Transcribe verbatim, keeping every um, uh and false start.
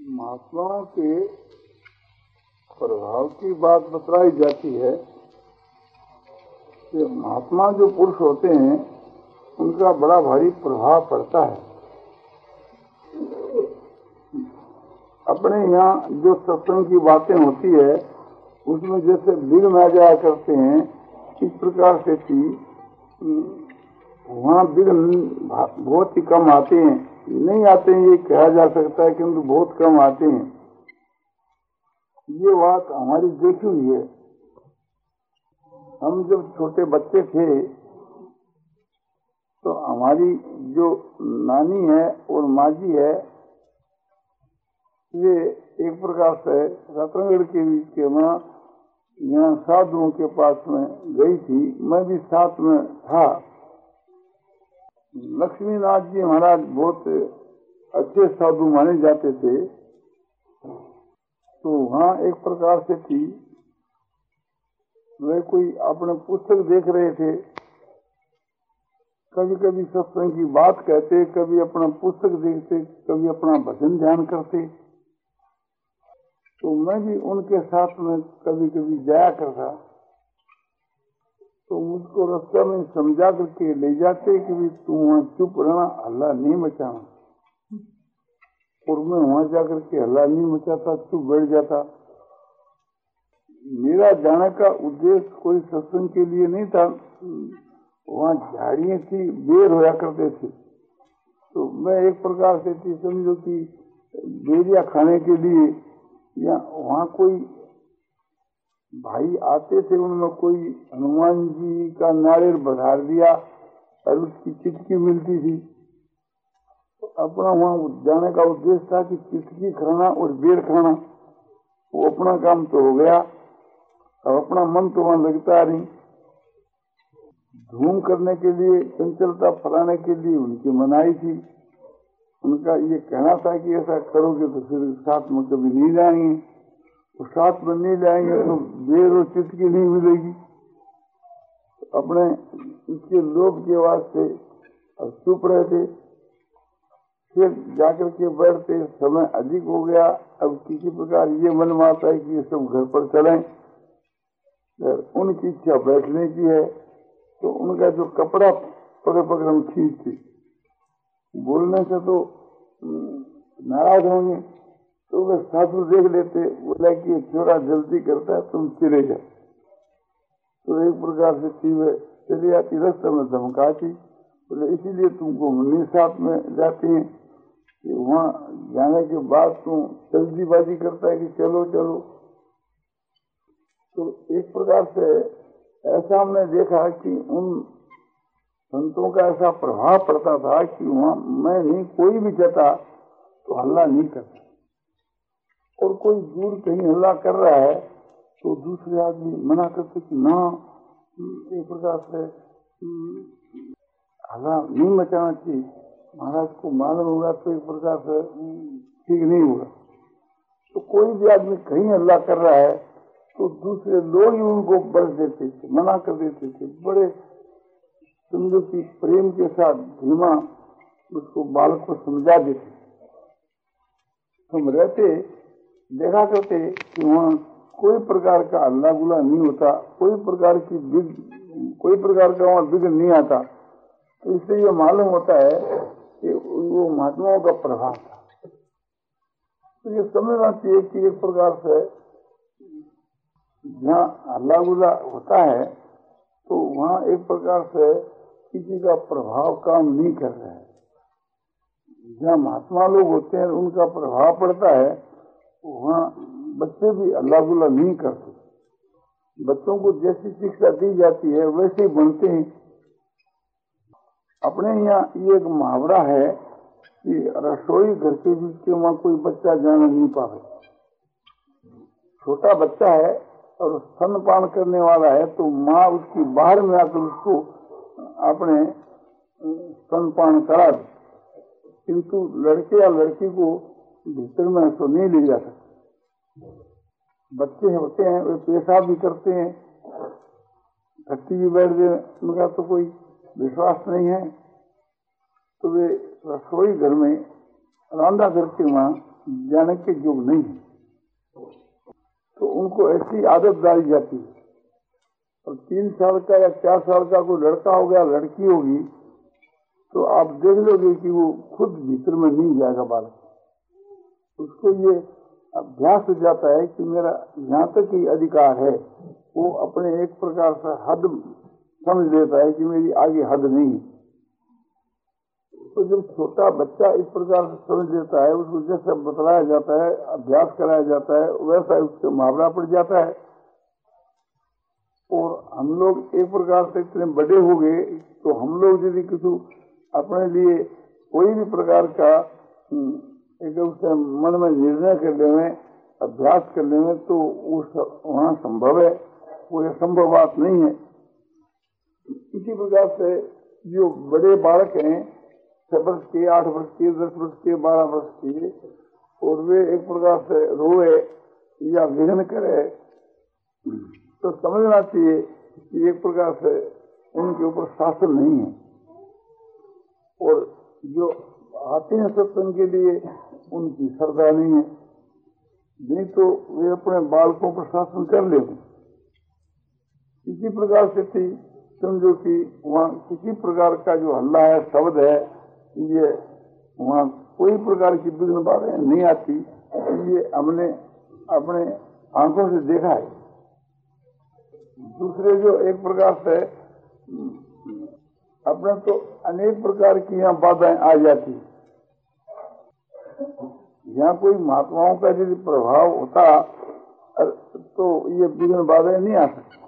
महात्माओं के प्रभाव की बात बतलाई जाती है कि महात्मा जो पुरुष होते हैं उनका बड़ा भारी प्रभाव पड़ता है। अपने यहाँ जो सत्संग की बातें होती है उसमें जैसे विघ्न आ जाया करते हैं, इस प्रकार से कि वहाँ विघ्न बहुत ही कम आते हैं। नहीं आते हैं ये कहा जा सकता है, किंतु बहुत कम आते हैं। ये बात हमारी देखी हुई है। हम जब छोटे बच्चे थे तो हमारी जो नानी है और माँ जी है, ये एक प्रकार से रतनगढ़ के के वहाँ यहाँ साधुओं के पास में गई थी। मैं भी साथ में था। लक्ष्मीनाथ जी महाराज बहुत अच्छे साधु माने जाते थे। तो वहाँ एक प्रकार से थी, वे कोई अपने पुस्तक देख रहे थे। कभी कभी सत्संग की बात कहते, कभी अपना पुस्तक देखते, कभी अपना भजन ध्यान करते। तो मैं भी उनके साथ में कभी कभी जाया करता। तो मुझको रास्ते में समझा करके ले जाते कि भी तू वहाँ चुप रहना, हल्ला नहीं मचाना। और मैं वहाँ जाकर के हल्ला नहीं मचाता, चुप बैठ जाता। मेरा जाने का उद्देश्य कोई सत्संग के लिए नहीं था। वहाँ झाड़ियाँ थी, बेर होया करते थे। तो मैं एक प्रकार से थी, समझो कि बेरिया खाने के लिए, या वहाँ कोई भाई आते थे, उनमें कोई हनुमान जी का नारियल बधार दिया और उसकी चिटकी मिलती थी। तो अपना वहाँ जाने का उद्देश्य था कि चिटकी खाना और बेर खाना। वो अपना काम तो हो गया, अब अपना मन तो वहाँ लगता नहीं। धूम करने के लिए, चंचलता फैलाने के लिए उनकी मनाही थी। उनका ये कहना था कि ऐसा करोगे तो फिर साथ में कभी नहीं जाएंगे, तो साथ में नहीं जाएंगे तो बेर और चिटकी नहीं मिलेगी। तो अपने इसके लोभ के वास्ते अब चुप रहे थे। फिर जाकर के बैठते, समय अधिक हो गया। अब किसी प्रकार ये मन में आता है कि ये सब घर पर चलें। उनकी इच्छा बैठने की है, तो उनका जो कपड़ा पकड़ पकड़ हम खींचते, बोलने से तो नाराज होंगे। तो वे साधु देख लेते, बोला कि छोरा जल्दी करता है, तुम चले जाओ। तो एक प्रकार से चीजें चली आती, रास्ते में धमकाती, बोले इसीलिए तुमको मनी साथ में जाते हैं कि वहाँ जाने के बाद तुम जल्दीबाजी करता है कि चलो चलो। तो एक प्रकार से ऐसा हमने देखा कि उन संतों का ऐसा प्रभाव पड़ता था कि वहाँ मैं नहीं, कोई भी जाता तो हल्ला नहीं करता। और कोई दूर कहीं हल्ला कर रहा है तो दूसरे आदमी मना करते कि ना, एक प्रकार से हल्ला नहीं मचाना चाहिए, महाराज को मालूम होगा तो एक प्रकार से ठीक नहीं होगा। तो कोई भी आदमी कहीं हल्ला कर रहा है तो दूसरे लोग ही उनको बरस देते थे, मना कर देते थे। बड़े समझो कि प्रेम के साथ धीमा उसको बालक को समझा देते। हम रहते देखा करते कि वहाँ कोई प्रकार का हल्ला गुला नहीं होता, कोई प्रकार की कोई प्रकार का वहाँ विघ्न नहीं आता। तो इससे ये मालूम होता है कि वो महात्माओं का प्रभाव था। तो ये समझना चाहिए कि एक प्रकार से जहाँ हल्ला गुला होता है तो वहाँ एक प्रकार से किसी का प्रभाव काम नहीं कर रहा है। जहाँ महात्मा लोग होते हैं उनका प्रभाव पड़ता है, वहाँ बच्चे भी हल्ला गुला नहीं करते। बच्चों को जैसी शिक्षा दी जाती है वैसे ही बनते हैं। अपने यहाँ ये एक मुहावरा है कि रसोई घर के बीच के वहाँ कोई बच्चा जाना नहीं पावे। छोटा बच्चा है और स्तनपान करने वाला है तो माँ उसकी बाहर में आकर उसको अपने स्तनपान करा दे, किंतु लड़के या लड़की को भीतर में तो नहीं ले जा सकते। बच्चे होते हैं वे पेशाब भी करते हैं, घट्टी भी बैठ गए, उनका तो कोई विश्वास नहीं है। तो वे रसोई घर में रांधा करके वहाँ जाने के योग नहीं है, तो उनको ऐसी आदत डाली जाती है। और तीन साल का या चार साल का कोई लड़का हो गया, लड़की होगी, तो आप देख लोगे कि वो खुद भीतर में नहीं जाएगा बालक, उसको ये अभ्यास हो जाता है कि मेरा यहाँ तक ही अधिकार है। वो अपने एक प्रकार से हद समझ लेता है कि मेरी आगे हद नहीं। तो जब छोटा बच्चा इस प्रकार से समझ लेता है, उसको जैसे बतलाया जाता है, अभ्यास कराया जाता है, वैसा उससे मुहावरा पड़ जाता है। और हम लोग एक प्रकार से इतने बड़े हो गए, तो हम लोग यदि किसी अपने लिए कोई भी प्रकार का एक उससे मन में निर्णय कर लेवे, अभ्यास कर लेवे, तो उस वहाँ संभव है, वो असंभव बात नहीं है। इसी प्रकार से जो बड़े बालक हैं, छह वर्ष के, आठ वर्ष के, दस वर्ष के, बारह वर्ष के, और वे एक प्रकार से रोए या विघ्न करे, तो समझना चाहिए कि एक प्रकार से उनके ऊपर शासन नहीं है। और जो आते हैं सत्संग के लिए, उनकी श्रद्धा नहीं है, नहीं तो वे अपने बालकों पर शासन कर लेते। इसी प्रकार से थी, समझो कि वहाँ किसी प्रकार का जो हल्ला है, शब्द है, ये वहाँ कोई प्रकार की विघ्न बातें नहीं आती। ये हमने अपने आंखों से देखा है। दूसरे जो एक प्रकार से अपने तो अनेक प्रकार की यहाँ बाधाएं आ जाती। यहाँ कोई महात्माओं का यदि प्रभाव होता तो ये विघ्न बाधाएं नहीं आ सकती।